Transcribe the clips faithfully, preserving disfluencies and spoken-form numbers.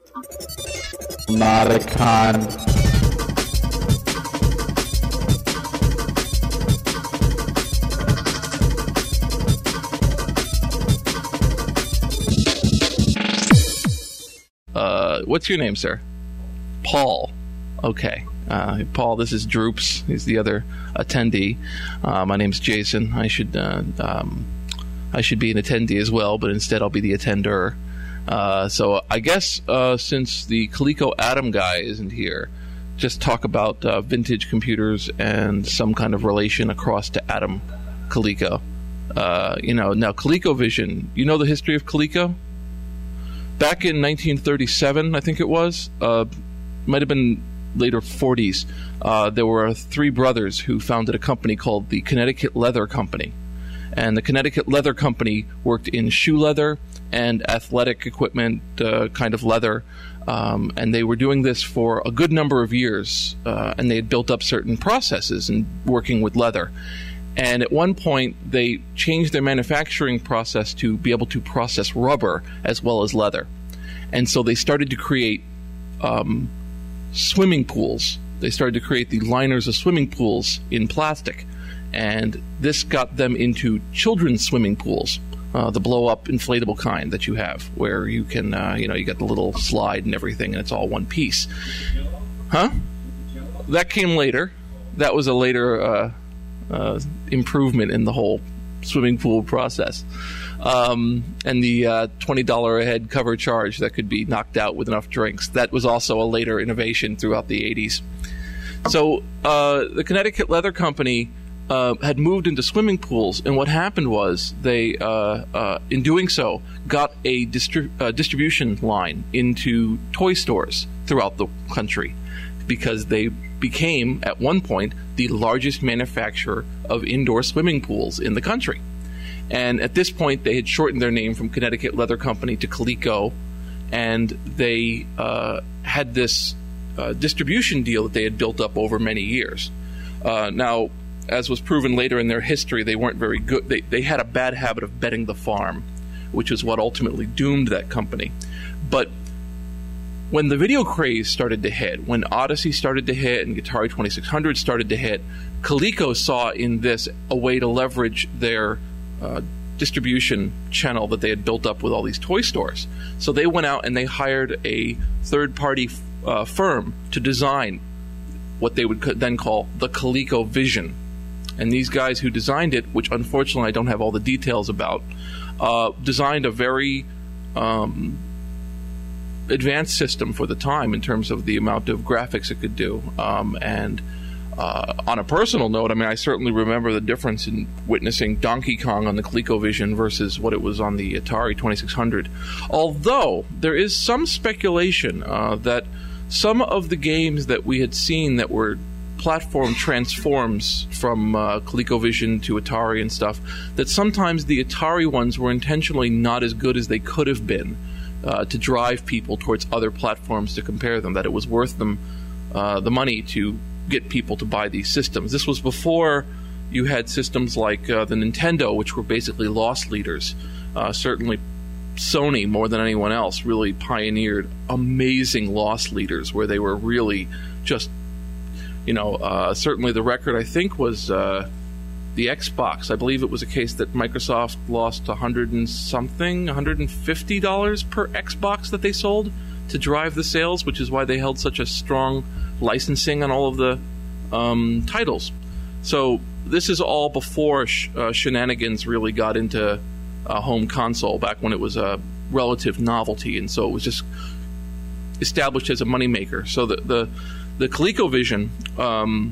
Not a con. Uh, what's your name, sir? Paul. Okay. Uh, Paul, this is Droops. He's the other attendee. Uh, my name's Jason. I should uh, um, I should be an attendee as well, but instead I'll be the attender. Uh, so I guess uh, since the Coleco Adam guy isn't here, just talk about uh, vintage computers and some kind of relation across to Adam Coleco. Uh, you know, now ColecoVision, you know the history of Coleco? Back in nineteen thirty-seven, I think it was, uh, might have been later forties, uh, there were three brothers who founded a company called the Connecticut Leather Company. And the Connecticut Leather Company worked in shoe leather and athletic equipment, uh, kind of leather. Um, and they were doing this for a good number of years. Uh, and they had built up certain processes in working with leather. And at one point, they changed their manufacturing process to be able to process rubber as well as leather. And so they started to create um, swimming pools. They started to create the liners of swimming pools in plastic. And this got them into children's swimming pools, uh, the blow-up inflatable kind that you have, where you can, uh, you know, you got the little slide and everything, and it's all one piece. Huh? That came later. That was a later uh, uh, improvement in the whole swimming pool process. Um, and the uh, twenty dollars a head cover charge that could be knocked out with enough drinks. That was also a later innovation throughout the eighties. So uh, the Connecticut Leather Company uh, had moved into swimming pools, and what happened was they, uh, uh, in doing so, got a distri- uh, distribution line into toy stores throughout the country, because they became, at one point, the largest manufacturer of indoor swimming pools in the country. And at this point, they had shortened their name from Connecticut Leather Company to Coleco, and they uh, had this uh, distribution deal that they had built up over many years. Uh, now, as was proven later in their history, they weren't very good. They, they had a bad habit of betting the farm, which is what ultimately doomed that company. But when the video craze started to hit, when Odyssey started to hit and Atari twenty-six hundred started to hit, Coleco saw in this a way to leverage their Uh, distribution channel that they had built up with all these toy stores. So they went out and they hired a third-party uh, firm to design what they would co- then call the ColecoVision. And these guys who designed it, which unfortunately I don't have all the details about, uh, designed a very um, advanced system for the time in terms of the amount of graphics it could do. Um, and Uh, on a personal note, I mean, I certainly remember the difference in witnessing Donkey Kong on the ColecoVision versus what it was on the Atari twenty-six hundred. Although, there is some speculation uh, that some of the games that we had seen that were platform transforms from uh, ColecoVision to Atari and stuff, that sometimes the Atari ones were intentionally not as good as they could have been uh, to drive people towards other platforms to compare them, that it was worth them uh, the money to get people to buy these systems. This was before you had systems like uh, the Nintendo, which were basically loss leaders. Uh, certainly Sony, more than anyone else, really pioneered amazing loss leaders where they were really just, you know, uh, certainly the record, I think, was uh, the Xbox. I believe it was a case that Microsoft lost a hundred and something, one hundred fifty dollars per Xbox that they sold to drive the sales, which is why they held such a strong licensing on all of the um, titles. So this is all before sh- uh, shenanigans really got into a home console, back when it was a relative novelty, and so it was just established as a moneymaker. So the the, the ColecoVision um,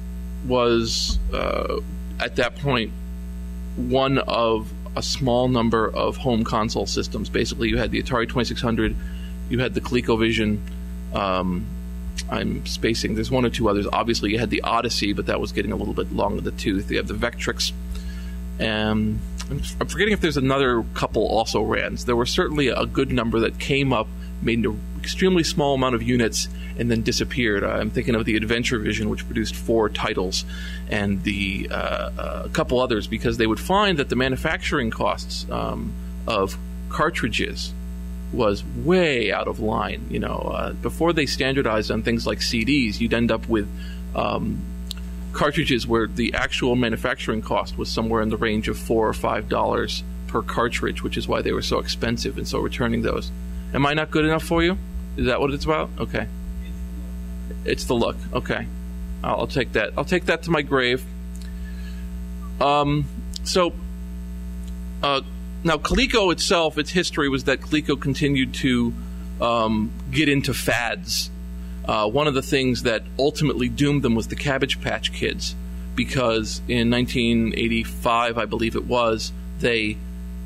was uh, at that point one of a small number of home console systems. Basically, you had the Atari twenty-six hundred, you had the ColecoVision. Um, I'm spacing. There's one or two others. Obviously, you had the Odyssey, but that was getting a little bit long in the tooth. You have the Vectrix. Um, I'm forgetting if there's another couple also ran. There were certainly a good number that came up, made an extremely small amount of units, and then disappeared. I'm thinking of the AdventureVision, which produced four titles, and the uh, uh, a couple others, because they would find that the manufacturing costs um, of cartridges was way out of line. You know, uh, before they standardized on things like C Ds, you'd end up with um, cartridges where the actual manufacturing cost was somewhere in the range of four or five dollars per cartridge, which is why they were so expensive. And so returning those. Am I not good enough for you? Is that what it's about? Okay. It's the look. Okay. I'll, I'll take that. I'll take that to my grave. Um. So. Uh. Now, Coleco itself, its history was that Coleco continued to um, get into fads. Uh, one of the things that ultimately doomed them was the Cabbage Patch Kids, because in nineteen eighty-five, I believe it was, they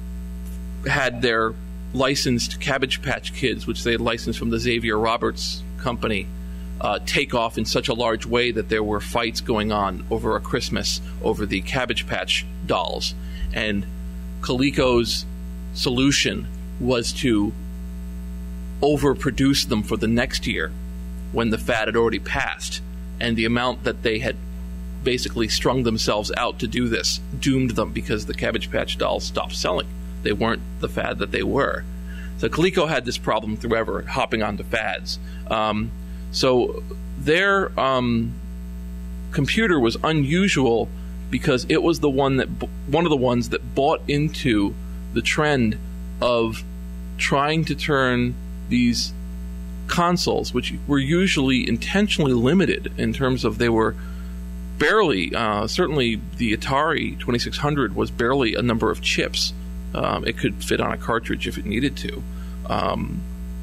had their licensed Cabbage Patch Kids, which they had licensed from the Xavier Roberts company, uh, take off in such a large way that there were fights going on over a Christmas over the Cabbage Patch dolls. And Coleco's solution was to overproduce them for the next year when the fad had already passed, and the amount that they had basically strung themselves out to do this doomed them, because the Cabbage Patch dolls stopped selling. They weren't the fad that they were. So Coleco had this problem forever, hopping onto fads. Um, so their um, computer was unusual because it was the one that one of the ones that bought into the trend of trying to turn these consoles, which were usually intentionally limited in terms of they were barely, uh, certainly the Atari twenty-six hundred was barely a number of chips. Um, it could fit on a cartridge if it needed to. Um,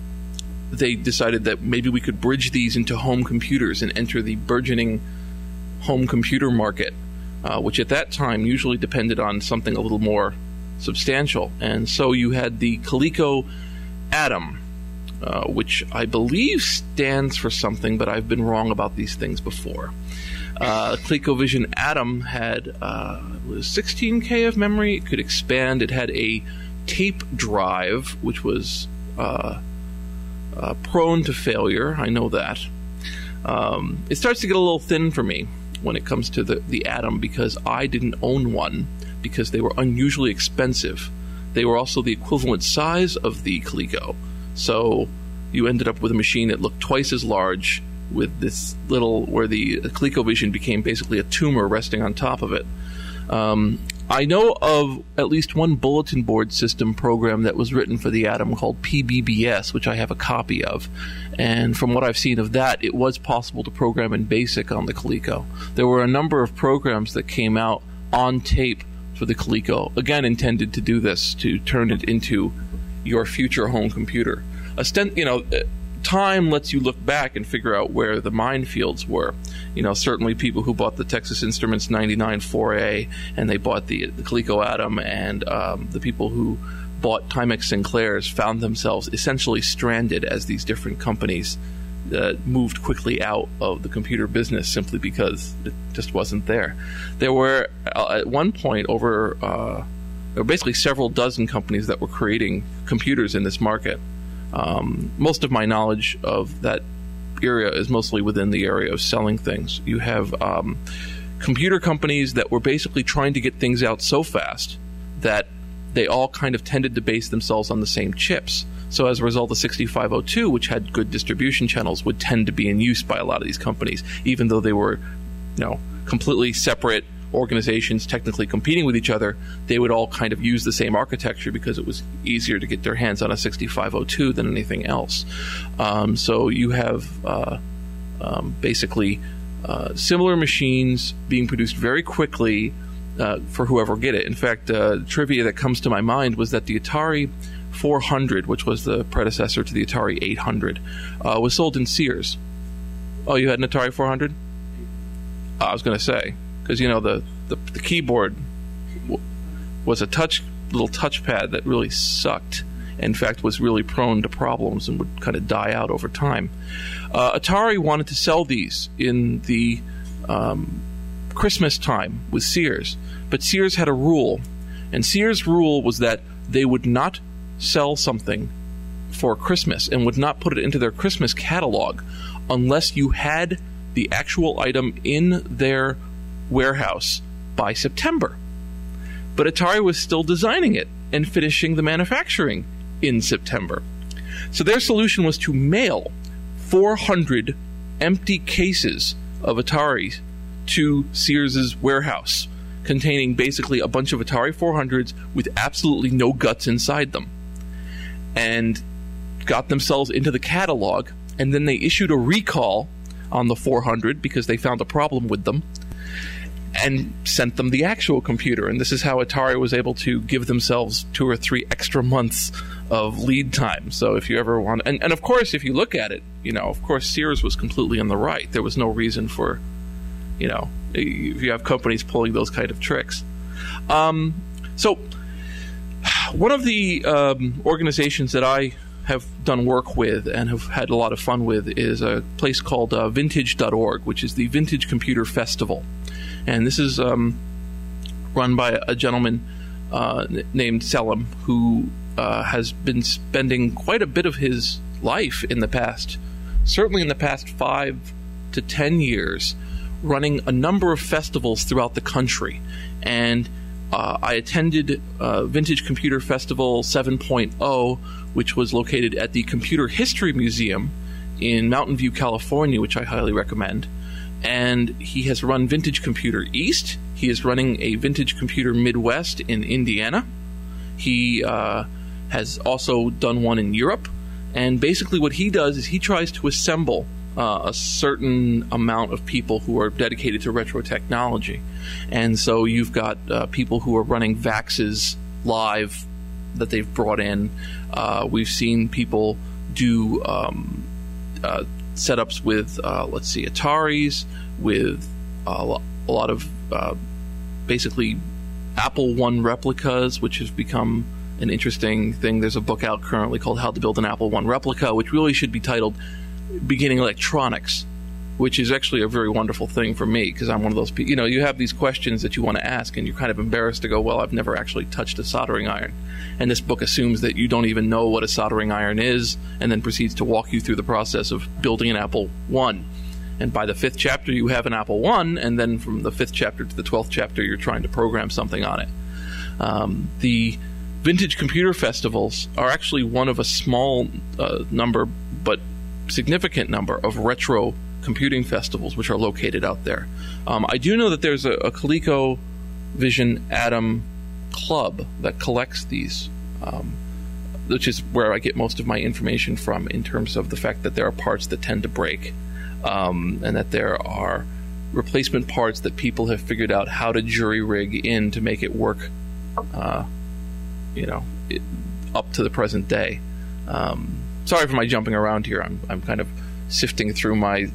they decided that maybe we could bridge these into home computers and enter the burgeoning home computer market. Uh, which at that time usually depended on something a little more substantial. And so you had the Coleco Atom, uh, which I believe stands for something, but I've been wrong about these things before. Uh, ColecoVision Atom had uh, was sixteen K of memory. It could expand. It had a tape drive, which was uh, uh, prone to failure. I know that. Um, it starts to get a little thin for me when it comes to the, the Atom, because I didn't own one because they were unusually expensive. They were also the equivalent size of the Coleco. So you ended up with a machine that looked twice as large with this little, where the ColecoVision became basically a tumor resting on top of it. Um, I know of at least one bulletin board system program that was written for the Atom called P B B S, which I have a copy of. And from what I've seen of that, it was possible to program in BASIC on the Coleco. There were a number of programs that came out on tape for the Coleco, again intended to do this, to turn it into your future home computer. Ostent- you know, time lets you look back and figure out where the minefields were. You know, certainly people who bought the Texas Instruments ninety-nine four A and they bought the, the Coleco Atom, and um, the people who bought Timex Sinclairs found themselves essentially stranded as these different companies uh, moved quickly out of the computer business simply because it just wasn't there. There were, uh, at one point, over uh, there were basically several dozen companies that were creating computers in this market. Um, most of my knowledge of that area is mostly within the area of selling things. You have um, computer companies that were basically trying to get things out so fast that they all kind of tended to base themselves on the same chips. So as a result, the sixty-five oh two, which had good distribution channels, would tend to be in use by a lot of these companies, even though they were, you know, completely separate organizations technically competing with each other. They would all kind of use the same architecture because it was easier to get their hands on a sixty-five oh two than anything else. Um, so you have uh, um, basically uh, similar machines being produced very quickly uh, for whoever get it. In fact, uh, trivia that comes to my mind was that the Atari four hundred, which was the predecessor to the Atari eight hundred, uh, was sold in Sears. Oh, you had an Atari four hundred? Uh, I was going to say, because, you know, the, the, the keyboard w- was a touch little touchpad that really sucked. In fact, was really prone to problems and would kind of die out over time. Uh, Atari wanted to sell these in the um, Christmas time with Sears, but Sears had a rule, and Sears' rule was that they would not sell something for Christmas and would not put it into their Christmas catalog unless you had the actual item in their warehouse by September. But Atari was still designing it and finishing the manufacturing in September. So their solution was to mail four hundred empty cases of Atari to Sears's warehouse, containing basically a bunch of Atari four hundreds with absolutely no guts inside them, and got themselves into the catalog. And then they issued a recall on the four hundred because they found a problem with them, and sent them the actual computer. And this is how Atari was able to give themselves two or three extra months of lead time. So if you ever want, and, and of course, if you look at it, you know, of course, Sears was completely in the right. There was no reason for, you know, if you have companies pulling those kind of tricks. Um, so one of the um, organizations that I have done work with and have had a lot of fun with is a place called uh, vintage dot org, which is the Vintage Computer Festival. And this is um, run by a gentleman uh, named Selim, who uh, has been spending quite a bit of his life in the past, certainly in the past five to ten years, running a number of festivals throughout the country. And uh, I attended uh, Vintage Computer Festival seven point oh, which was located at the Computer History Museum in Mountain View, California, which I highly recommend. And he has run Vintage Computer East. He is running a Vintage Computer Midwest in Indiana. He uh, has also done one in Europe. And basically what he does is he tries to assemble uh, a certain amount of people who are dedicated to retro technology. And so you've got uh, people who are running VAXes live that they've brought in. Uh, we've seen people do um, uh, setups with, uh, let's see, Ataris, with uh, a lot of uh, basically Apple One replicas, which has become an interesting thing. There's a book out currently called How to Build an Apple One Replica, which really should be titled Beginning Electronics, which is actually a very wonderful thing for me, because I'm one of those people, you know, you have these questions that you want to ask, and you're kind of embarrassed to go, well, I've never actually touched a soldering iron. And this book assumes that you don't even know what a soldering iron is, and then proceeds to walk you through the process of building an Apple One. And by the fifth chapter, you have an Apple One, and then from the fifth chapter to the twelfth chapter, you're trying to program something on it. Um, the Vintage Computer Festivals are actually one of a small uh, number, but significant number, of retro computing festivals which are located out there. Um, I do know that there's a, a ColecoVision Atom club that collects these, um, which is where I get most of my information from, in terms of the fact that there are parts that tend to break, um, and that there are replacement parts that people have figured out how to jury rig in to make it work, uh, you know, it, up to the present day. Um, sorry for my jumping around here. I'm, I'm kind of sifting through my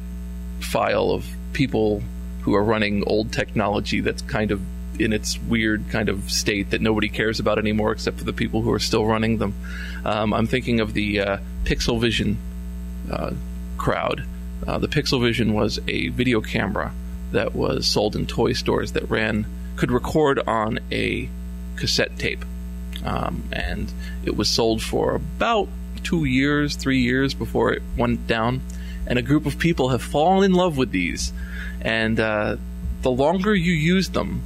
file of people who are running old technology that's kind of in its weird kind of state that nobody cares about anymore except for the people who are still running them. Um, I'm thinking of the uh, PixelVision uh, crowd. Uh, the PixelVision was a video camera that was sold in toy stores that ran, could record on a cassette tape. Um, and it was sold for about two years, three years before it went down. And a group of people have fallen in love with these. And uh, the longer you use them,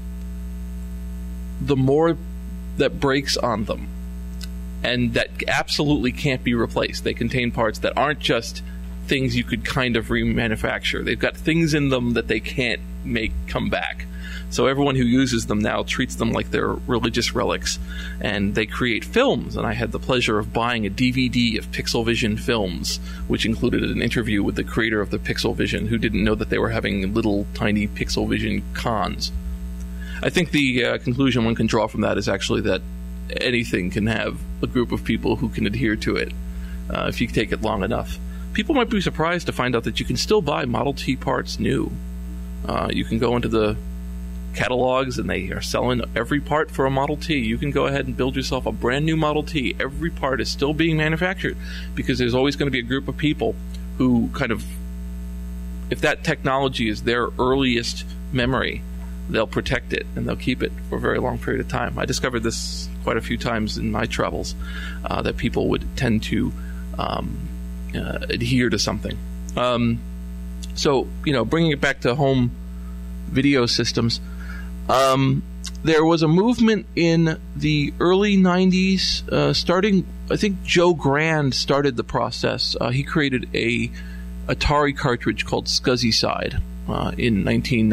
the more that breaks on them. And that absolutely can't be replaced. They contain parts that aren't just things you could kind of remanufacture. They've got things in them that they can't make come back. So everyone who uses them now treats them like they're religious relics, and they create films. And I had the pleasure of buying a D V D of PixelVision films, which included an interview with the creator of the PixelVision, who didn't know that they were having little tiny PixelVision cons. I think the uh, conclusion one can draw from that is actually that anything can have a group of people who can adhere to it uh, if you take it long enough. People might be surprised to find out that you can still buy Model T parts new. Uh, you can go into the catalogs and they are selling every part for a Model T. You can go ahead and build yourself a brand new Model T. Every part is still being manufactured, because there's always going to be a group of people who kind of, if that technology is their earliest memory, they'll protect it and they'll keep it for a very long period of time. I discovered this quite a few times in my travels, uh, that people would tend to um, uh, adhere to something. Um, so, you know, bringing it back to home video systems, Um, there was a movement in the early nineties, uh, starting I think Joe Grand started the process. Uh, he created a Atari cartridge called Scuzzy Side uh, in nineteen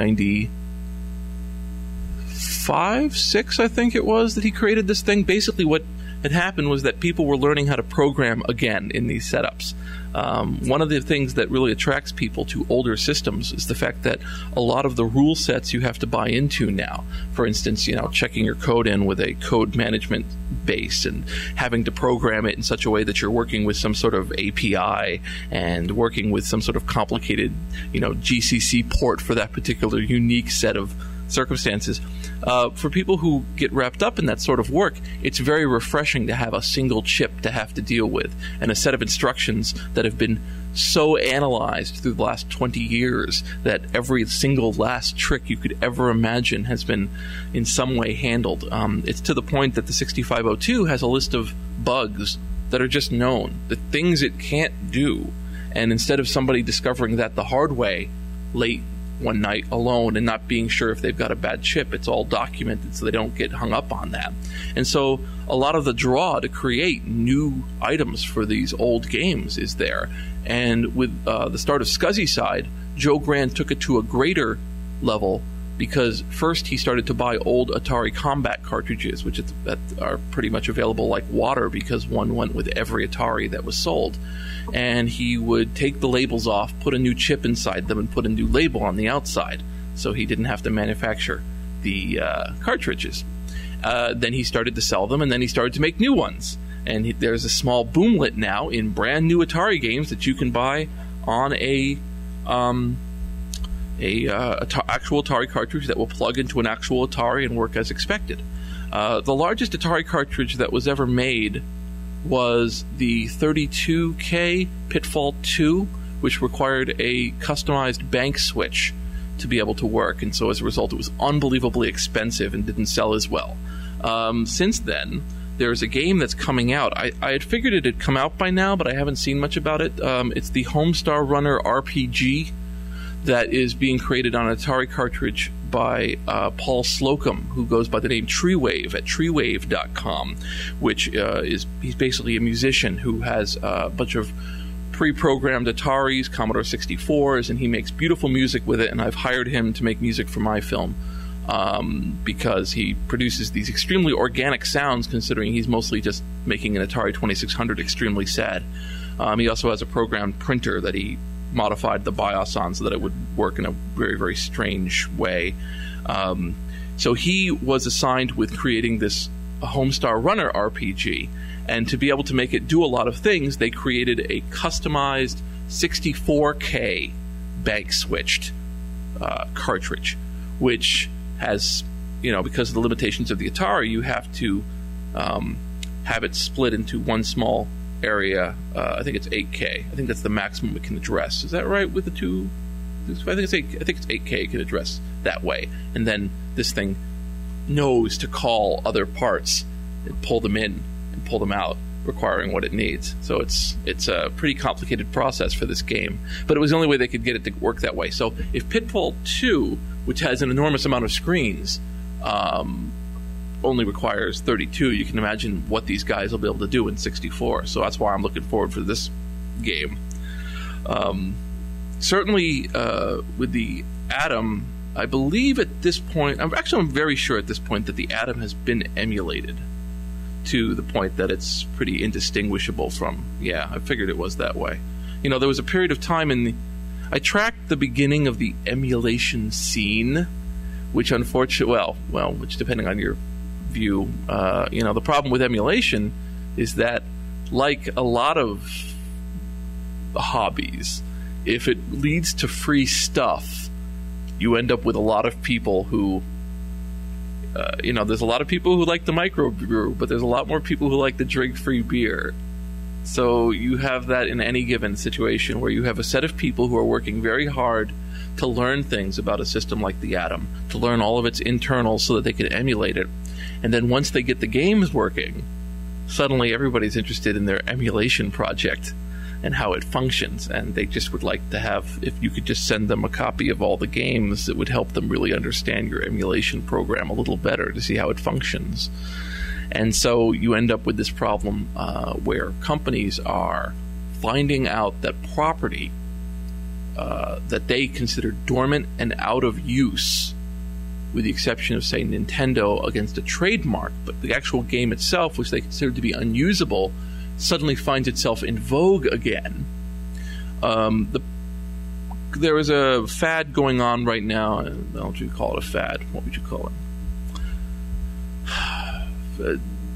ninety-five, six, I think it was, that he created this thing. Basically, what had happened was that people were learning how to program again in these setups. Um, one of the things that really attracts people to older systems is the fact that a lot of the rule sets you have to buy into now. For instance, you know, checking your code in with a code management base and having to program it in such a way that you're working with some sort of A P I and working with some sort of complicated, you know, G C C port for that particular unique set of circumstances. Uh, for people who get wrapped up in that sort of work, it's very refreshing to have a single chip to have to deal with and a set of instructions that have been so analyzed through the last twenty years that every single last trick you could ever imagine has been in some way handled. Um, it's to the point that the sixty-five oh two has a list of bugs that are just known, the things it can't do. And instead of somebody discovering that the hard way late one night alone and not being sure if they've got a bad chip, it's all documented so they don't get hung up on that. And so a lot of the draw to create new items for these old games is there. And with uh, the start of Scuzzy Side, Joe Grand took it to a greater level because first he started to buy old Atari Combat cartridges, which are pretty much available like water because one went with every Atari that was sold. And he would take the labels off, put a new chip inside them, and put a new label on the outside, so he didn't have to manufacture the uh, cartridges. Uh, then he started to sell them, and then he started to make new ones. And he, there's a small boomlet now in brand new Atari games that you can buy on a um, a uh, at- actual Atari cartridge that will plug into an actual Atari and work as expected. Uh, the largest Atari cartridge that was ever made was the thirty-two K Pitfall two, which required a customized bank switch to be able to work, and so as a result it was unbelievably expensive and didn't sell as well. Um, since then, there's a game that's coming out. I, I had figured it had come out by now, but I haven't seen much about it. Um, it's the Homestar Runner R P G that is being created on an Atari cartridge by uh, Paul Slocum, who goes by the name Treewave at treewave dot com, which uh, is he's basically a musician who has uh, a bunch of pre-programmed Ataris, Commodore sixty-fours, and he makes beautiful music with it, and I've hired him to make music for my film um, because he produces these extremely organic sounds, considering he's mostly just making an Atari twenty-six hundred extremely sad. Um, he also has a programmed printer that he modified the BIOS on so that it would work in a very, very strange way. Um, so he was assigned with creating this Homestar Runner R P G, and to be able to make it do a lot of things, they created a customized sixty-four K bank-switched uh, cartridge, which has, you know, because of the limitations of the Atari, you have to um, have it split into one small area. uh, I think it's eight K. I think that's the maximum it can address. Is that right with the two? I think it's eight, I think it's eight K it can address that way. And then this thing knows to call other parts and pull them in and pull them out, requiring what it needs. So it's it's a pretty complicated process for this game. But it was the only way they could get it to work that way. So if Pitfall two, which has an enormous amount of screens, um, only requires thirty-two, you can imagine what these guys will be able to do in sixty-four. So that's why I'm looking forward for this game. Um, certainly uh, with the Atom, I believe at this point, I'm actually I'm very sure at this point that the Atom has been emulated to the point that it's pretty indistinguishable from, yeah, I figured it was that way. You know, there was a period of time in the, I tracked the beginning of the emulation scene, which unfortunately, well, well, which depending on your view, uh, you know, the problem with emulation is that, like a lot of hobbies, if it leads to free stuff, you end up with a lot of people who, uh, you know, there's a lot of people who like the microbrew, but there's a lot more people who like to drink free beer. So you have that in any given situation where you have a set of people who are working very hard to learn things about a system like the Atom, to learn all of its internals so that they can emulate it. And then once they get the games working, suddenly everybody's interested in their emulation project and how it functions, and they just would like to have, if you could just send them a copy of all the games, it would help them really understand your emulation program a little better to see how it functions. And so you end up with this problem uh, where companies are finding out that property uh, that they consider dormant and out of use, with the exception of, say, Nintendo against a trademark, but the actual game itself, which they consider to be unusable, suddenly finds itself in vogue again. Um, the, there is a fad going on right now. I don't know if you call it a fad. What would you call it? Uh,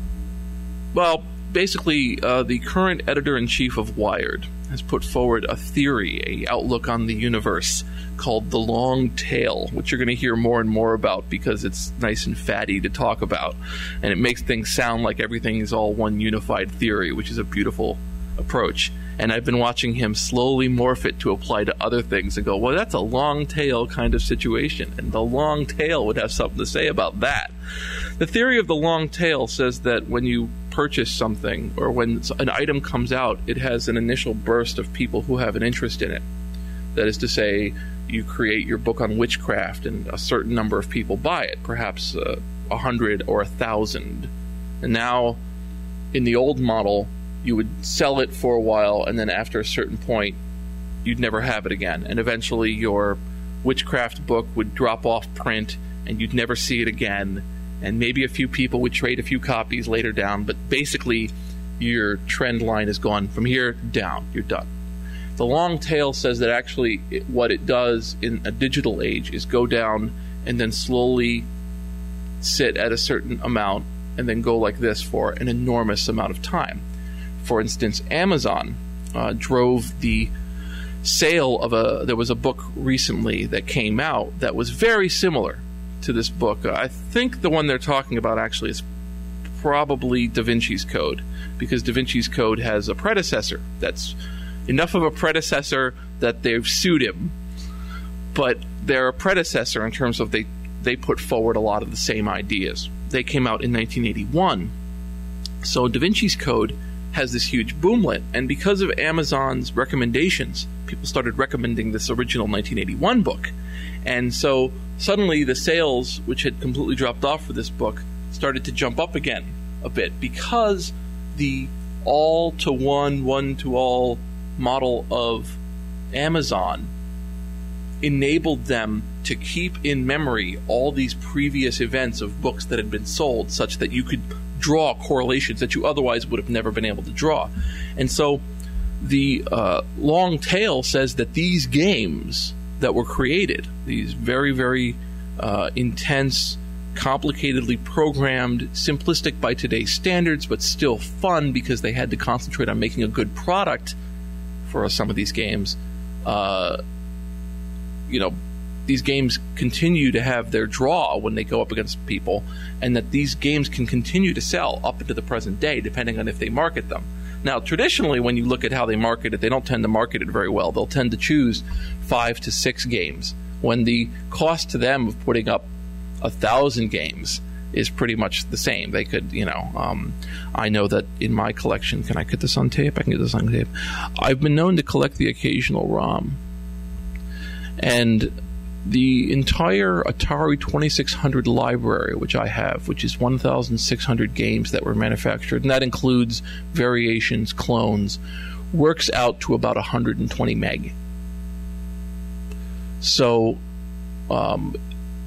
well, basically, uh, the current editor-in-chief of Wired has put forward a theory, a outlook on the universe called the long tail, which you're going to hear more and more about because it's nice and fatty to talk about, and it makes things sound like everything is all one unified theory, which is a beautiful approach. And I've been watching him slowly morph it to apply to other things and go, well, that's a long tail kind of situation, and the long tail would have something to say about that. The theory of the long tail says that when you purchase something or when an item comes out, it has an initial burst of people who have an interest in it. That is to say, you create your book on witchcraft and a certain number of people buy it, perhaps uh, a hundred or a thousand. And now, in the old model, you would sell it for a while, and then after a certain point, you'd never have it again. And eventually your witchcraft book would drop off print, and you'd never see it again. And maybe a few people would trade a few copies later down, but basically your trend line is gone from here down. You're done. The long tail says that actually it, what it does in a digital age is go down and then slowly sit at a certain amount and then go like this for an enormous amount of time. For instance, Amazon uh, drove the sale of a... There was a book recently that came out that was very similar to this book. Uh, I think the one they're talking about actually is probably Da Vinci's Code, because Da Vinci's Code has a predecessor that's enough of a predecessor that they've sued him, but they're a predecessor in terms of they, they put forward a lot of the same ideas. They came out in nineteen eighty-one. So Da Vinci's Code has this huge boomlet, and because of Amazon's recommendations, people started recommending this original nineteen eighty-one book. And so suddenly the sales, which had completely dropped off for this book, started to jump up again a bit because the all-to-one, one-to-all model of Amazon enabled them to keep in memory all these previous events of books that had been sold, such that you could draw correlations that you otherwise would have never been able to draw. And so the uh, long tail says that these games that were created, these very, very uh, intense, complicatedly programmed, simplistic by today's standards, but still fun because they had to concentrate on making a good product for some of these games, uh, you know, these games continue to have their draw when they go up against people, and that these games can continue to sell up into the present day, depending on if they market them. Now, traditionally, when you look at how they market it, they don't tend to market it very well. They'll tend to choose five to six games, when the cost to them of putting up a thousand games is pretty much the same. They could, you know, um, I know that in my collection, can I get this on tape? I can get this on tape. I've been known to collect the occasional ROM. And the entire Atari twenty-six hundred library, which I have, which is one thousand six hundred games that were manufactured, and that includes variations, clones, works out to about one hundred twenty meg. So, um,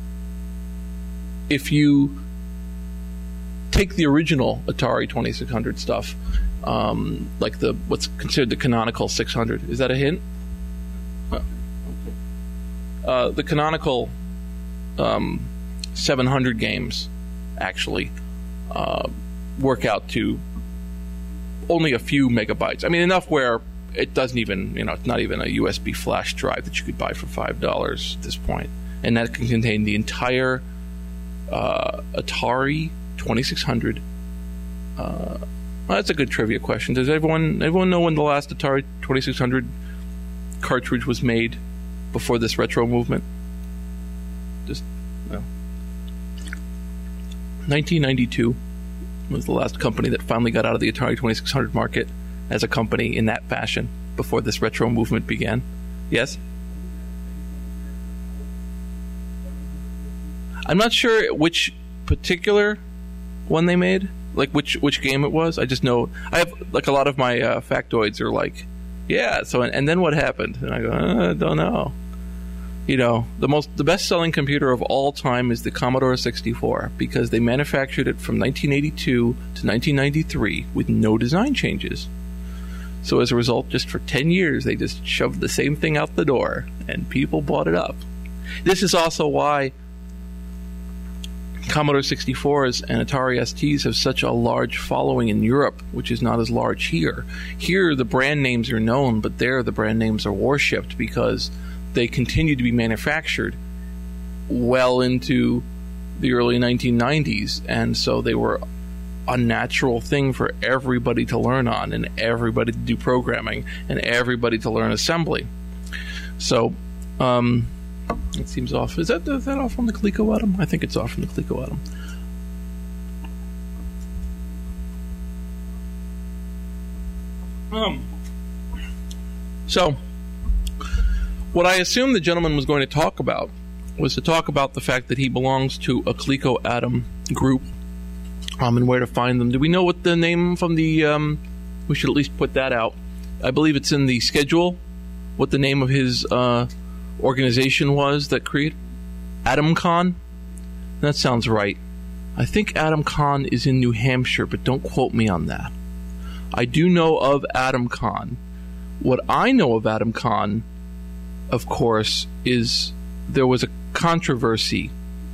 if you take the original Atari twenty-six hundred stuff, um, like the what's considered the canonical six hundred, is that a hint? Uh, Uh, the canonical um, seven hundred games actually uh, work out to only a few megabytes. I mean, enough where it doesn't even, you know, it's not even a U S B flash drive that you could buy for five dollars at this point. And that can contain the entire uh, Atari twenty-six hundred. Uh, well, that's a good trivia question. Does everyone everyone know when the last Atari twenty-six hundred cartridge was made? Before this retro movement? Just, no. nineteen ninety-two was the last company that finally got out of the Atari twenty-six hundred market as a company in that fashion before this retro movement began. Yes? I'm not sure which particular one they made. like which which game it was? I just know I have like a lot of my uh, factoids are like, yeah. So and, and then what happened? And I go, uh, I don't know. You know, the most the best-selling computer of all time is the Commodore sixty-four because they manufactured it from nineteen eighty-two to nineteen ninety-three with no design changes. So as a result, just for ten years, they just shoved the same thing out the door, and people bought it up. This is also why Commodore sixty-fours and Atari S Ts have such a large following in Europe, which is not as large here. Here, the brand names are known, but there, the brand names are worshipped because they continue to be manufactured well into the early nineteen nineties, and so they were a natural thing for everybody to learn on, and everybody to do programming, and everybody to learn assembly. So, um, it seems off. Is that, is that off on the Coleco Adam? I think it's off from the Coleco Adam. Um, so, what I assumed the gentleman was going to talk about was to talk about the fact that he belongs to a Coleco Adam group, um, and where to find them. Do we know what the name from the... Um, we should at least put that out. I believe it's in the schedule, what the name of his uh, organization was that created AdamCon? That sounds right. I think AdamCon is in New Hampshire, but don't quote me on that. I do know of AdamCon. What I know of AdamCon, of course, is there was a controversy.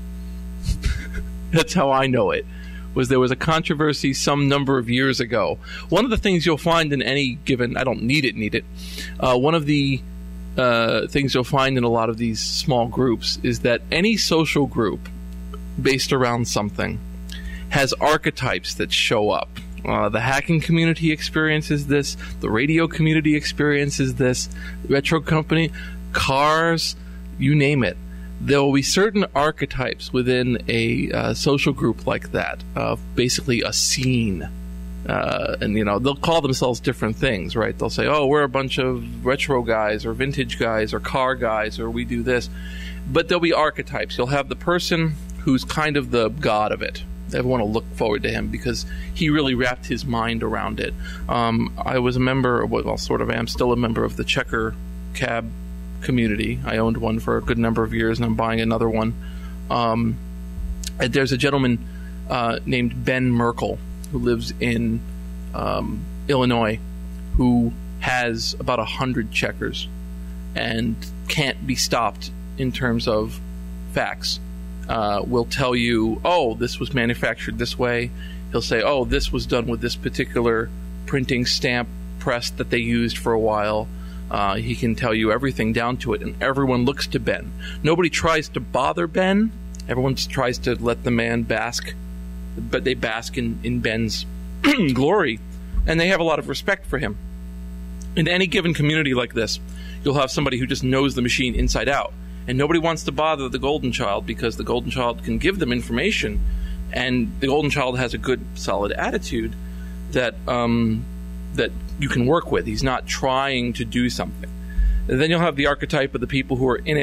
That's how I know it. Was there was a controversy some number of years ago. One of the things you'll find in any given... I don't need it, need it. Uh, one of the uh, things you'll find in a lot of these small groups is that any social group based around something has archetypes that show up. Uh, the hacking community experiences this. The radio community experiences this. Retro company... cars, you name it. There will be certain archetypes within a uh, social group like that, of basically a scene. Uh, and, you know, they'll call themselves different things, right? They'll say, oh, we're a bunch of retro guys or vintage guys or car guys or we do this. But there'll be archetypes. You'll have the person who's kind of the god of it. Everyone will look forward to him because he really wrapped his mind around it. Um, I was a member, well, sort of, I am still a member of the Checker Cab community. I owned one for a good number of years, and I'm buying another one. Um, there's a gentleman uh, named Ben Merkel who lives in um, Illinois who has about a hundred checkers and can't be stopped in terms of facts. Uh, will tell you, oh, this was manufactured this way. He'll say, oh, this was done with this particular printing stamp press that they used for a while. Uh, he can tell you everything down to it, and everyone looks to Ben. Nobody tries to bother Ben. Everyone tries to let the man bask, but they bask in, in Ben's glory, and they have a lot of respect for him. In any given community like this, you'll have somebody who just knows the machine inside out, and nobody wants to bother the Golden Child because the Golden Child can give them information, and the Golden Child has a good, solid attitude that... Um, that you can work with. He's not trying to do something. And then you'll have the archetype of the people who are in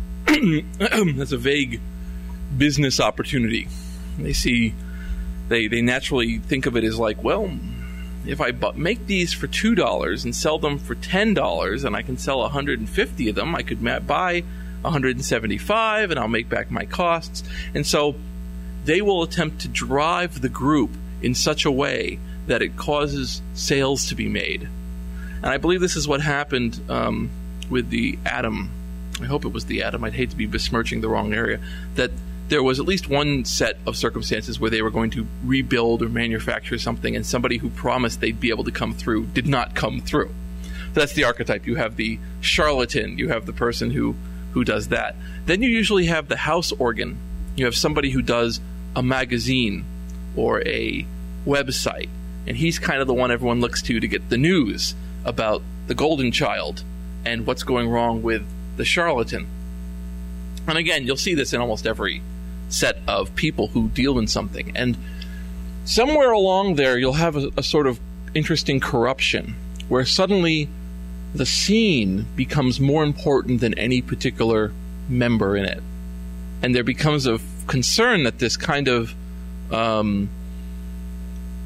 it as a vague business opportunity. They see, they they naturally think of it as like, well, if I bu- make these for two dollars and sell them for ten dollars, and I can sell one hundred fifty of them, I could ma- buy one hundred seventy-five, and I'll make back my costs. And so they will attempt to drive the group in such a way that it causes sales to be made. And I believe this is what happened um, with the Atom. I hope it was the Atom. I'd hate to be besmirching the wrong area. That there was at least one set of circumstances where they were going to rebuild or manufacture something, and somebody who promised they'd be able to come through did not come through. That's the archetype. You have the charlatan. You have the person who, who does that. Then you usually have the house organ. You have somebody who does a magazine or a website. And he's kind of the one everyone looks to to get the news about the Golden Child and what's going wrong with the charlatan. And again, you'll see this in almost every set of people who deal in something. And somewhere along there, you'll have a, a sort of interesting corruption where suddenly the scene becomes more important than any particular member in it. And there becomes a concern that this kind of... Um,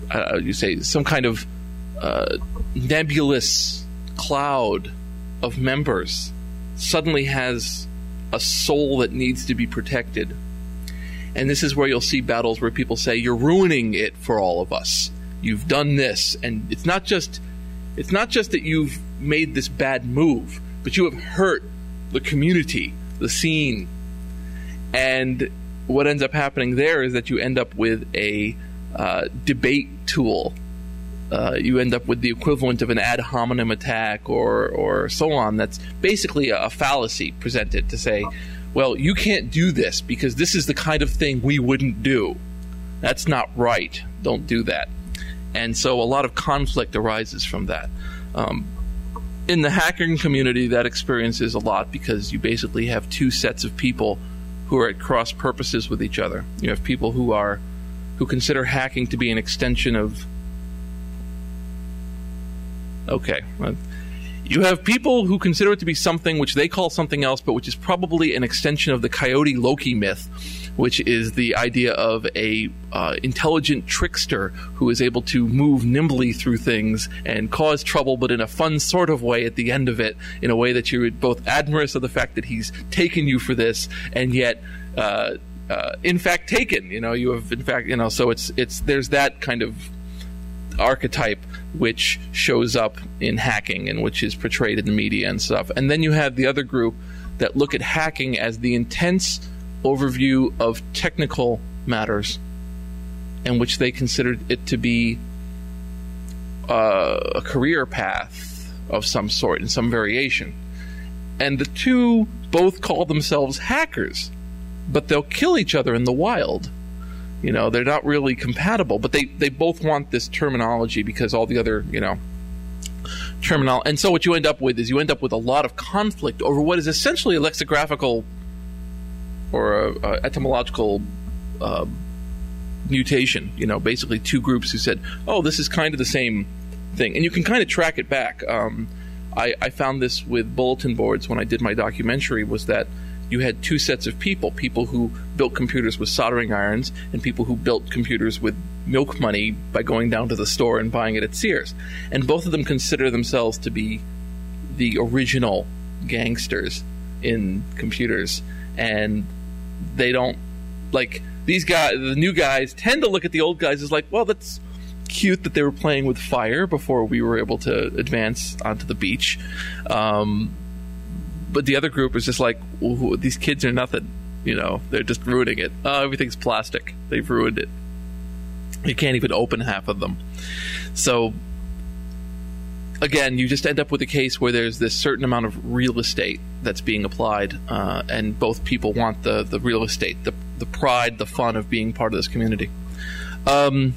uh, you say, some kind of uh, nebulous cloud of members suddenly has a soul that needs to be protected. And this is where you'll see battles where people say, you're ruining it for all of us. You've done this. And it's not just it's not just that you've made this bad move, but you have hurt the community, the scene. And what ends up happening there is that you end up with a uh, debate tool. Uh, you end up with the equivalent of an ad hominem attack or or so on. That's basically a, a fallacy presented to say, well, you can't do this because this is the kind of thing we wouldn't do. That's not right. Don't do that. And so a lot of conflict arises from that. Um, in the hacking community, that experience is a lot because you basically have two sets of people who are at cross purposes with each other. You have people who are who consider hacking to be an extension of Okay. You have people who consider it to be something which they call something else, but which is probably an extension of the Coyote Loki myth, which is the idea of a uh, intelligent trickster who is able to move nimbly through things and cause trouble, but in a fun sort of way at the end of it, in a way that you're both admirous of the fact that he's taken you for this, and yet, uh, uh, in fact, taken. You know, you have, in fact, you know, so it's it's there's that kind of archetype which shows up in hacking and which is portrayed in the media and stuff. And then you have the other group that look at hacking as the intense overview of technical matters, in which they considered it to be uh, a career path of some sort, in some variation. And the two both call themselves hackers, but they'll kill each other in the wild. You know, they're not really compatible, but they, they both want this terminology because all the other, you know, terminal. And so what you end up with is you end up with a lot of conflict over what is essentially a lexicographical or a, a etymological uh, mutation. You know, basically two groups who said, oh, this is kind of the same thing. And you can kind of track it back. Um, I, I found this with bulletin boards when I did my documentary, was that you had two sets of people, people who built computers with soldering irons and people who built computers with milk money by going down to the store and buying it at Sears. And both of them consider themselves to be the original gangsters in computers. And they don't, like, these guys, the new guys tend to look at the old guys as like, well, that's cute that they were playing with fire before we were able to advance onto the beach. Um... But the other group is just like, ooh, these kids are nothing. You know, they're just ruining it. Oh, everything's plastic. They've ruined it. You can't even open half of them. So, again, you just end up with a case where there's this certain amount of real estate that's being applied, uh, and both people want the, the real estate, the, the pride, the fun of being part of this community. Um,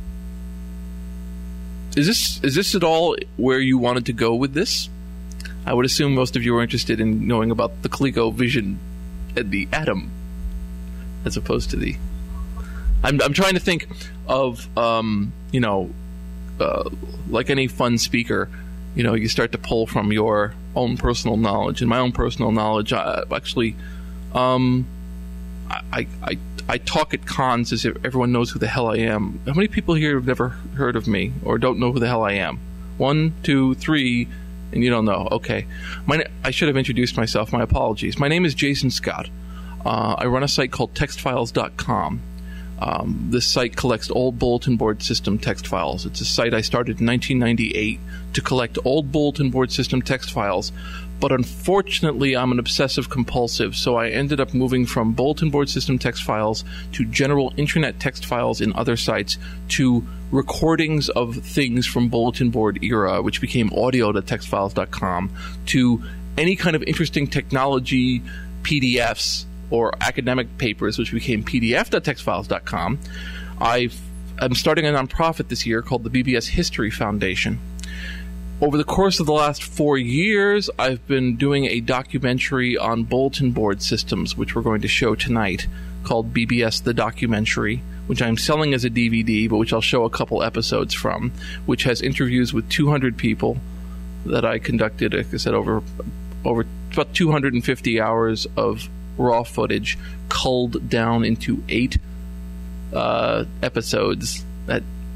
is this is this at all where you wanted to go with this? I would assume most of you are interested in knowing about the ColecoVision and the Atom, as opposed to the... I'm, I'm trying to think of, um, you know, uh, like any fun speaker, you know, you start to pull from your own personal knowledge. And my own personal knowledge, I, actually, um, I, I, I talk at cons as if everyone knows who the hell I am. How many people here have never heard of me or don't know who the hell I am? One, two, three... And you don't know. Okay. My, I should have introduced myself. My apologies. My name is Jason Scott. Uh, I run a site called text files dot com. Um, this site collects old bulletin board system text files. It's a site I started in nineteen ninety-eight to collect old bulletin board system text files. But unfortunately, I'm an obsessive compulsive, so I ended up moving from bulletin board system text files to general internet text files in other sites to recordings of things from bulletin board era, which became audio dot text files dot com, to any kind of interesting technology P D Fs or academic papers, which became P D F dot text files dot com. I've, I'm starting a nonprofit this year called the B B S History Foundation. Over the course of the last four years, I've been doing a documentary on bulletin board systems, which we're going to show tonight, called B B S The Documentary, which I'm selling as a D V D, but which I'll show a couple episodes from, which has interviews with two hundred people that I conducted, like I said, over, over about two hundred fifty hours of raw footage, culled down into eight uh, episodes that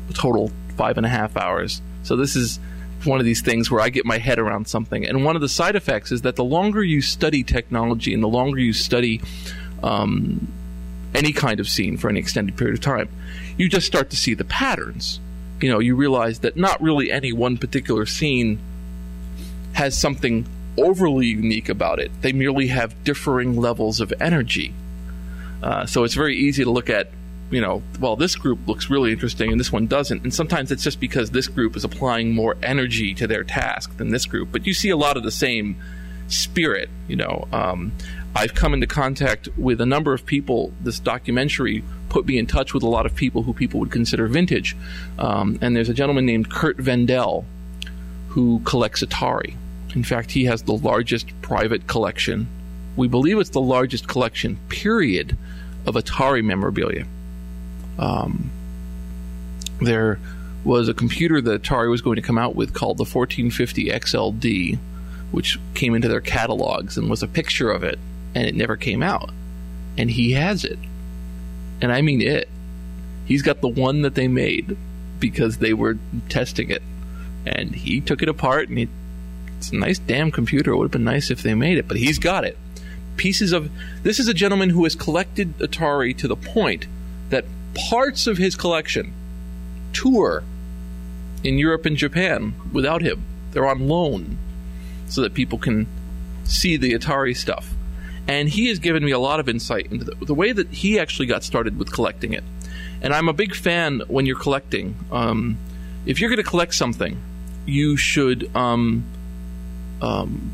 total five and a half hours. So this is one of these things where I get my head around something. And one of the side effects is that the longer you study technology and the longer you study um, any kind of scene for any extended period of time, you just start to see the patterns. You know, you realize that not really any one particular scene has something overly unique about it. They merely have differing levels of energy. Uh, so it's very easy to look at, you know, well, this group looks really interesting and this one doesn't. And sometimes it's just because this group is applying more energy to their task than this group. But you see a lot of the same spirit, you know. Um, I've come into contact with a number of people. This documentary put me in touch with a lot of people who people would consider vintage. Um, and there's a gentleman named Kurt Vendel who collects Atari. In fact, he has the largest private collection. We believe it's the largest collection, period, of Atari memorabilia. Um, there was a computer that Atari was going to come out with called the fourteen fifty X L D, which came into their catalogs and was a picture of it, and it never came out. And he has it. And I mean it. He's got the one that they made because they were testing it. And he took it apart, and he, it's a nice damn computer. It would have been nice if they made it, but he's got it. Pieces of... This is a gentleman who has collected Atari to the point that parts of his collection tour in Europe and Japan without him. They're on loan so that people can see the Atari stuff. And he has given me a lot of insight into the, the way that he actually got started with collecting it. And I'm a big fan when you're collecting. Um, if you're going to collect something, you should um, um,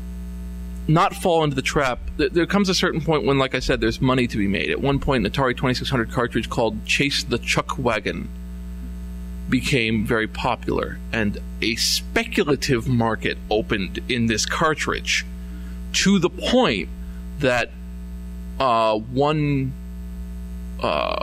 not fall into the trap. There comes a certain point when, like I said, there's money to be made. At one point, an Atari twenty-six hundred cartridge called Chase the Chuck Wagon became very popular, and a speculative market opened in this cartridge to the point that uh, one uh,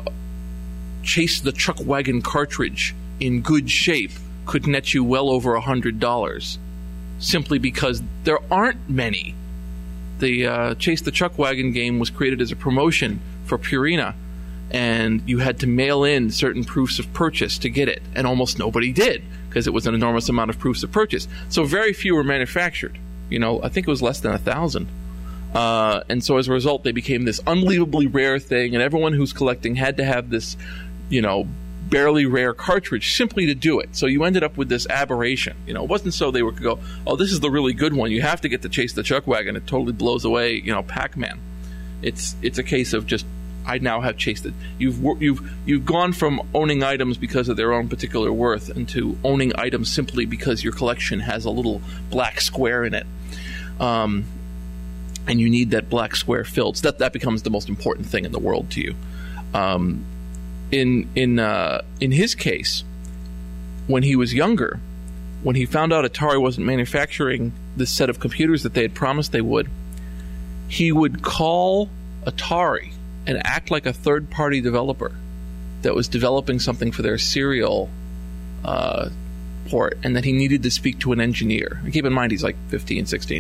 Chase the Chuck Wagon cartridge in good shape could net you well over one hundred dollars, simply because there aren't many. The uh, Chase the Chuck Wagon game was created as a promotion for Purina, and you had to mail in certain proofs of purchase to get it, and almost nobody did because it was an enormous amount of proofs of purchase. So very few were manufactured. You know, I think it was less than a thousand. Uh, and so as a result, they became this unbelievably rare thing, and everyone who's collecting had to have this, you know, barely rare cartridge simply to do it. So you ended up with this aberration. You know, it wasn't so they were to go, oh, this is the really good one. You have to get to Chase the Chuck Wagon. It totally blows away, you know, Pac-Man. It's it's a case of just, I now have chased it. You've you've you've gone from owning items because of their own particular worth into owning items simply because your collection has a little black square in it. Um, and you need that black square filled. So that, that becomes the most important thing in the world to you. Um, in in uh, in his case, when he was younger, when he found out Atari wasn't manufacturing this set of computers that they had promised they would, he would call Atari and act like a third-party developer that was developing something for their serial uh, port, and that he needed to speak to an engineer. And keep in mind, he's like fifteen, sixteen.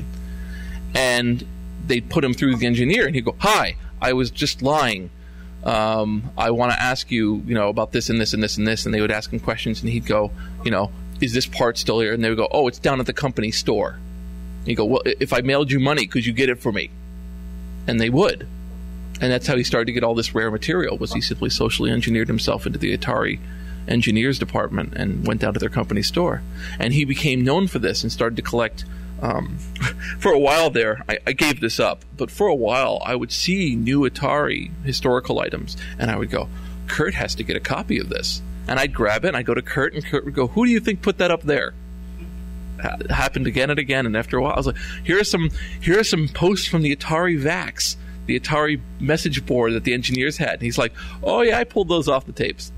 And they'd put him through the engineer, and he'd go, "Hi, I was just lying. Um, I want to ask you, you know, about this and this and this and this." And they would ask him questions, and he'd go, you know, "Is this part still here?" And they would go, "Oh, it's down at the company store." And he'd go, "Well, if I mailed you money, could you get it for me?" And they would. And that's how he started to get all this rare material, was he simply socially engineered himself into the Atari engineers department and went down to their company store. And he became known for this and started to collect. Um, for a while there, I, I gave this up, but for a while I would see new Atari historical items, and I would go, "Kurt has to get a copy of this." And I'd grab it, and I'd go to Kurt, and Kurt would go, "Who do you think put that up there?" It happened again and again, and after a while I was like, here are some here are some posts from the Atari VAX, the Atari message board that the engineers had. And he's like, "Oh yeah, I pulled those off the tapes."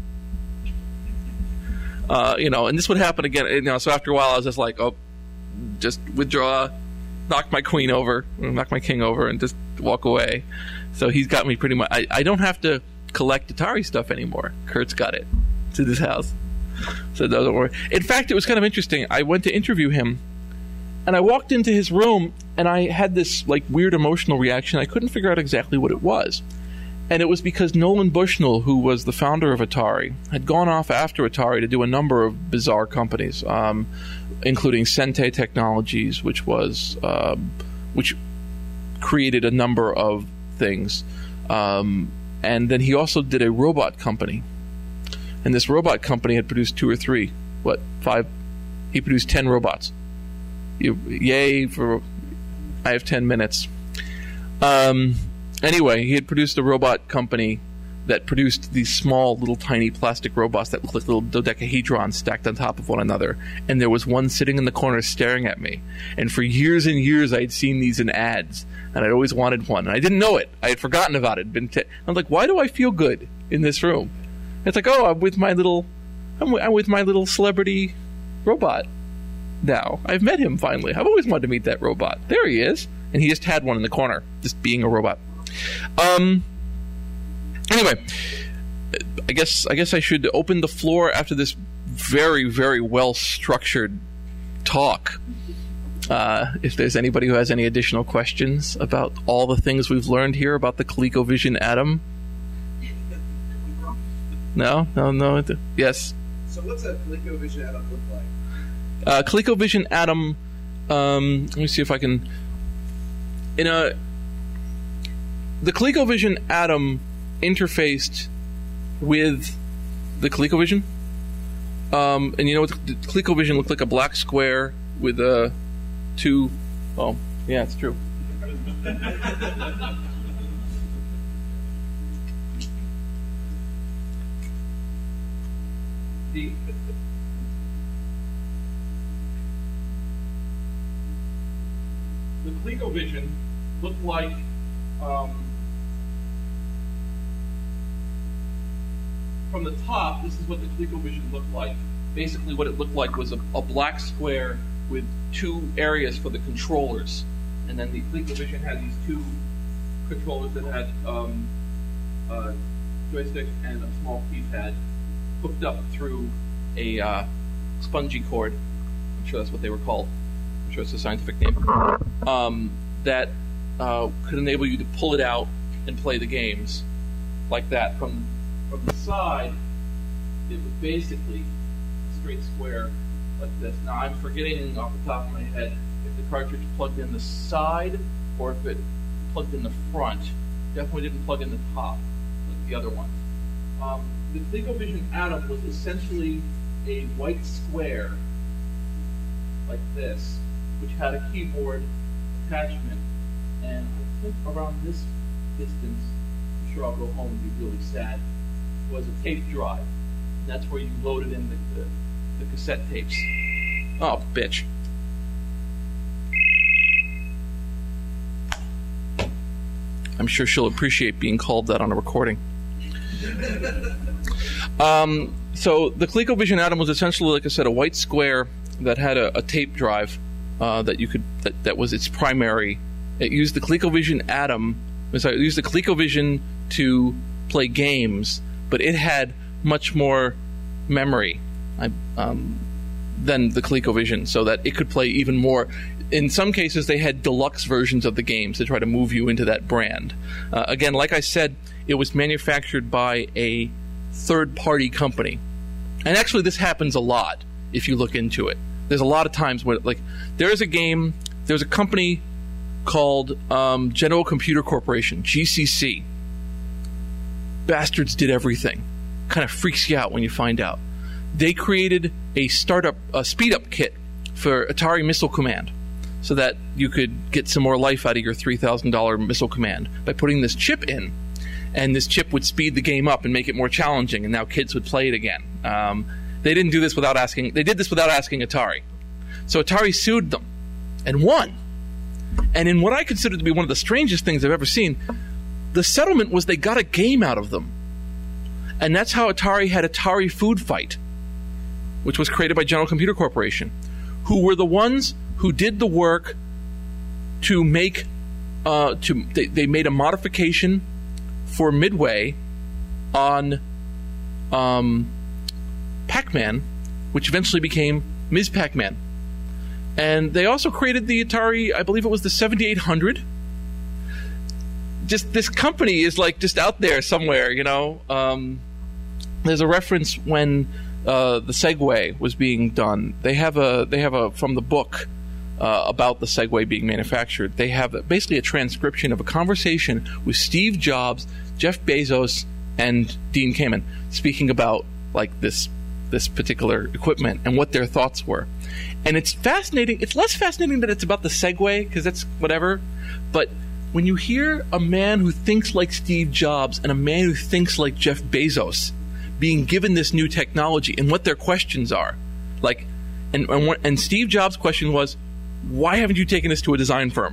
Uh, you know, and this would happen again. You know, so after a while I was just like, "Oh, just withdraw, knock my queen over, knock my king over, and just walk away." So he's got me pretty much. I, I don't have to collect Atari stuff anymore. Kurt's got it. It's in his house. So it doesn't worry. In fact, it was kind of interesting. I went to interview him, and I walked into his room, and I had this like weird emotional reaction. I couldn't figure out exactly what it was. And it was because Nolan Bushnell, who was the founder of Atari, had gone off after Atari to do a number of bizarre companies, um, including Sente Technologies, which was um, which created a number of things. Um, and then he also did a robot company. And this robot company had produced two or three, what, five? He produced ten robots. You, yay for, I have ten minutes. Um, anyway, he had produced a robot company that produced these small, little, tiny plastic robots that looked like little dodecahedrons stacked on top of one another. And there was one sitting in the corner staring at me. And for years and years, I had seen these in ads, and I'd always wanted one. And I didn't know it. I had forgotten about it. Been t- I'm like, why do I feel good in this room? It's like, oh, I'm with my little, I'm, w- I'm with my little celebrity robot now. I've met him finally. I've always wanted to meet that robot. There he is. And he just had one in the corner, just being a robot. Um. Anyway, I guess I guess I should open the floor after this very, very well-structured talk. Uh, if there's anybody who has any additional questions about all the things we've learned here about the ColecoVision Atom. No? No, no. Yes? So what's a ColecoVision Atom look like? Uh, ColecoVision Atom, um, let me see if I can... In a... The ColecoVision Atom interfaced with the ColecoVision. Um, and you know what? The ColecoVision looked like a black square with uh, two... Oh, yeah, it's true. the, the ColecoVision looked like... Um, From the top, this is what the ColecoVision looked like. Basically, what it looked like was a, a black square with two areas for the controllers. And then the ColecoVision had these two controllers that had um, a joystick and a small keypad hooked up through a uh, spongy cord. I'm sure that's what they were called. I'm sure it's a scientific name. Um, that uh, could enable you to pull it out and play the games like that from From the side, it was basically a straight square like this. Now, I'm forgetting off the top of my head if the cartridge plugged in the side or if it plugged in the front. Definitely didn't plug in the top like the other ones. Um, the ColecoVision Atom was essentially a white square like this, which had a keyboard attachment. And I think around this distance, I'm sure I'll go home and be really sad, was a tape drive. That's where you loaded in the, the, the cassette tapes. Oh, bitch. I'm sure she'll appreciate being called that on a recording. um, so the ColecoVision Atom was essentially, like I said, a white square that had a, a tape drive uh, that you could that, that was its primary. It used the ColecoVision Atom. Sorry, it used the ColecoVision to play games, but it had much more memory I, um, than the ColecoVision, so that it could play even more. In some cases, they had deluxe versions of the games to try to move you into that brand. Uh, again, like I said, it was manufactured by a third-party company. And actually, this happens a lot if you look into it. There's a lot of times where, like, there's a game, there's a company called um, General Computer Corporation, G C C. Bastards did everything. Kind of freaks you out when you find out. They created a startup, a speed-up kit for Atari Missile Command, so that you could get some more life out of your three thousand dollars Missile Command by putting this chip in, and this chip would speed the game up and make it more challenging, and now kids would play it again. Um, they didn't do this without asking. They did this without asking Atari. So Atari sued them and won. And in what I consider to be one of the strangest things I've ever seen, the settlement was they got a game out of them. And that's how Atari had Atari Food Fight, which was created by General Computer Corporation, who were the ones who did the work to make, uh, to they, they made a modification for Midway on um, Pac-Man, which eventually became Miz Pac-Man. And they also created the Atari, I believe it was the seventy-eight hundred. just this company is like just out there somewhere, you know. Um, there's a reference when uh, the Segway was being done. They have a they have a from the book uh, about the Segway being manufactured. They have basically a transcription of a conversation with Steve Jobs, Jeff Bezos, and Dean Kamen speaking about like this this particular equipment and what their thoughts were. And it's fascinating. It's less fascinating that it's about the Segway, because that's whatever. But when you hear a man who thinks like Steve Jobs and a man who thinks like Jeff Bezos being given this new technology and what their questions are, like, and and, what, and Steve Jobs' question was, why haven't you taken this to a design firm?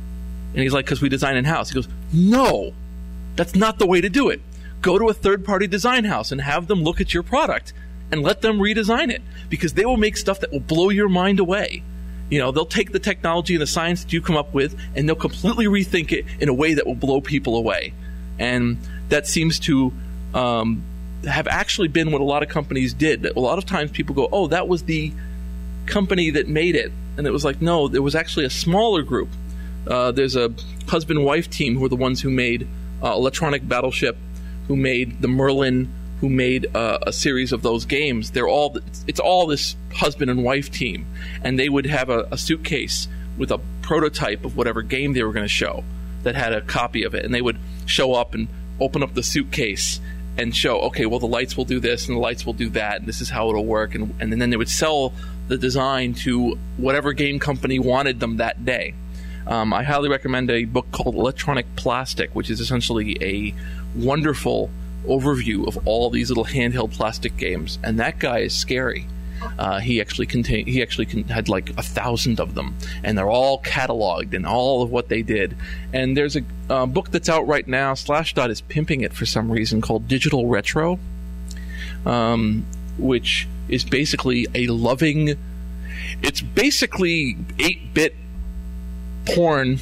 And he's like, because we design in-house. He goes, no, that's not the way to do it. Go to a third-party design house and have them look at your product and let them redesign it, because they will make stuff that will blow your mind away. You know, they'll take the technology and the science that you come up with, and they'll completely rethink it in a way that will blow people away. And that seems to um, have actually been what a lot of companies did. A lot of times people go, oh, that was the company that made it. And it was like, no, there was actually a smaller group. Uh, there's a husband-wife team who are the ones who made uh, Electronic Battleship, who made the Merlin, who made uh, a series of those games. They're all it's all this husband and wife team, and they would have a, a suitcase with a prototype of whatever game they were going to show that had a copy of it, and they would show up and open up the suitcase and show, okay, well, the lights will do this and the lights will do that, and this is how it'll work, and, and then they would sell the design to whatever game company wanted them that day. Um, I highly recommend a book called Electronic Plastic, which is essentially a wonderful overview of all these little handheld plastic games, and that guy is scary. Uh, he actually contain he actually con- had like a thousand of them, and they're all cataloged and all of what they did. And there's a uh, book that's out right now. Slashdot is pimping it for some reason, called Digital Retro, um, which is basically a loving. It's basically eight-bit porn.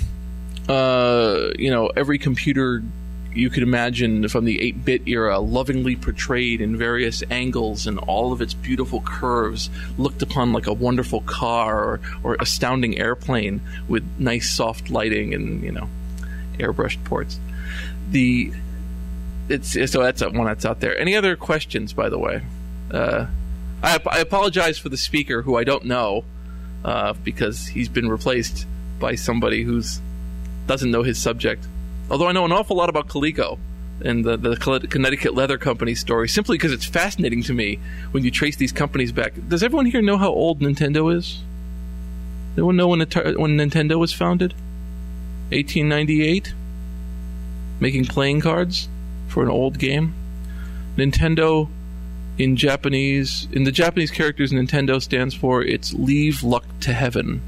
Uh, you know, every computer you could imagine from the eight-bit era, lovingly portrayed in various angles and all of its beautiful curves, looked upon like a wonderful car or, or astounding airplane with nice soft lighting and, you know, airbrushed ports. The it's so that's one that's out there. Any other questions, by the way? Uh, I, I apologize for the speaker, who I don't know, uh, because he's been replaced by somebody who's doesn't know his subject. Although I know an awful lot about Coleco and the, the Connecticut Leather Company story, simply because it's fascinating to me when you trace these companies back. Does everyone here know how old Nintendo is? Does anyone know when, when Nintendo was founded? eighteen ninety-eight? Making playing cards for an old game? Nintendo, in Japanese, in the Japanese characters, Nintendo stands for it's leave luck to heaven.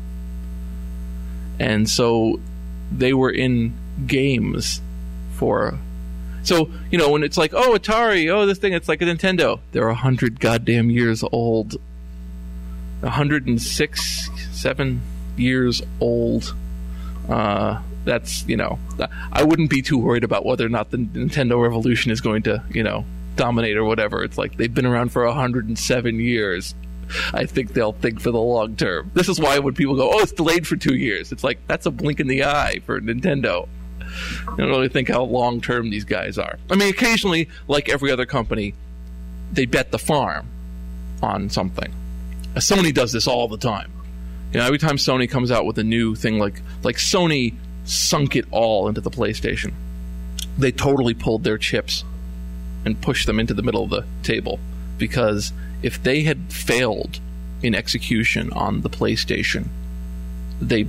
And so they were in games for, so you know, when it's like, oh, Atari, oh, this thing, it's like a Nintendo. They're a hundred goddamn years old, a hundred and six, seven years old. Uh, that's, you know, I wouldn't be too worried about whether or not the Nintendo Revolution is going to, you know, dominate or whatever. It's like they've been around for a hundred and seven years. I think they'll think for the long term. This is why when people go, oh, it's delayed for two years, it's like, that's a blink in the eye for Nintendo. I don't really think how long term these guys are. I mean, occasionally, like every other company, they bet the farm on something. Sony does this all the time. You know, every time Sony comes out with a new thing, like like Sony sunk it all into the PlayStation. They totally pulled their chips and pushed them into the middle of the table, because if they had failed in execution on the PlayStation, they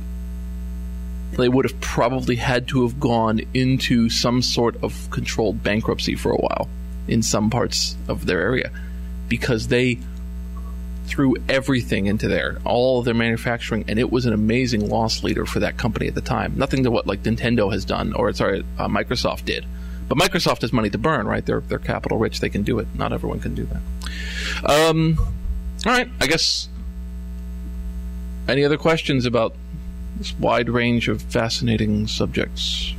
they would have probably had to have gone into some sort of controlled bankruptcy for a while in some parts of their area, because they threw everything into there, all of their manufacturing, and it was an amazing loss leader for that company at the time. Nothing to what like Nintendo has done, or sorry, uh, Microsoft did. But Microsoft has money to burn, right? They're they're capital rich. They can do it. Not everyone can do that. Um, all right. I guess. Any other questions about this wide range of fascinating subjects?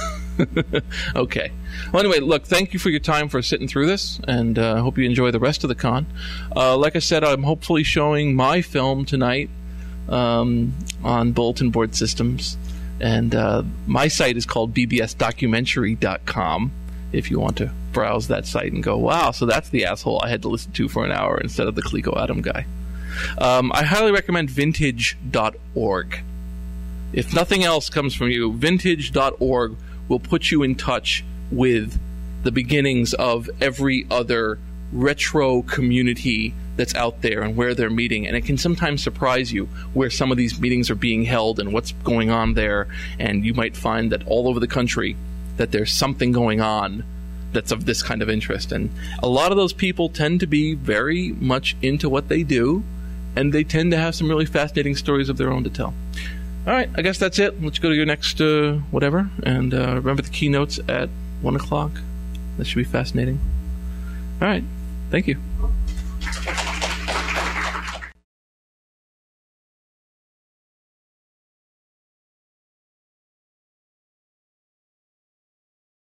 Okay. Well, anyway, look, thank you for your time for sitting through this, and I uh, hope you enjoy the rest of the con. Uh, like I said, I'm hopefully showing my film tonight um, on Bulletin Board Systems. And uh, my site is called b b s documentary dot com. If you want to browse that site and go, wow, so that's the asshole I had to listen to for an hour instead of the Coleco Adam guy. Um, I highly recommend vintage dot org. If nothing else comes from you, vintage dot org will put you in touch with the beginnings of every other retro community that's out there and where they're meeting. And it can sometimes surprise you where some of these meetings are being held and what's going on there. And you might find that all over the country that there's something going on that's of this kind of interest. And a lot of those people tend to be very much into what they do, and they tend to have some really fascinating stories of their own to tell. All right, I guess that's it. Let's go to your next uh, whatever. And uh, remember the keynotes at one o'clock. That should be fascinating. All right, thank you.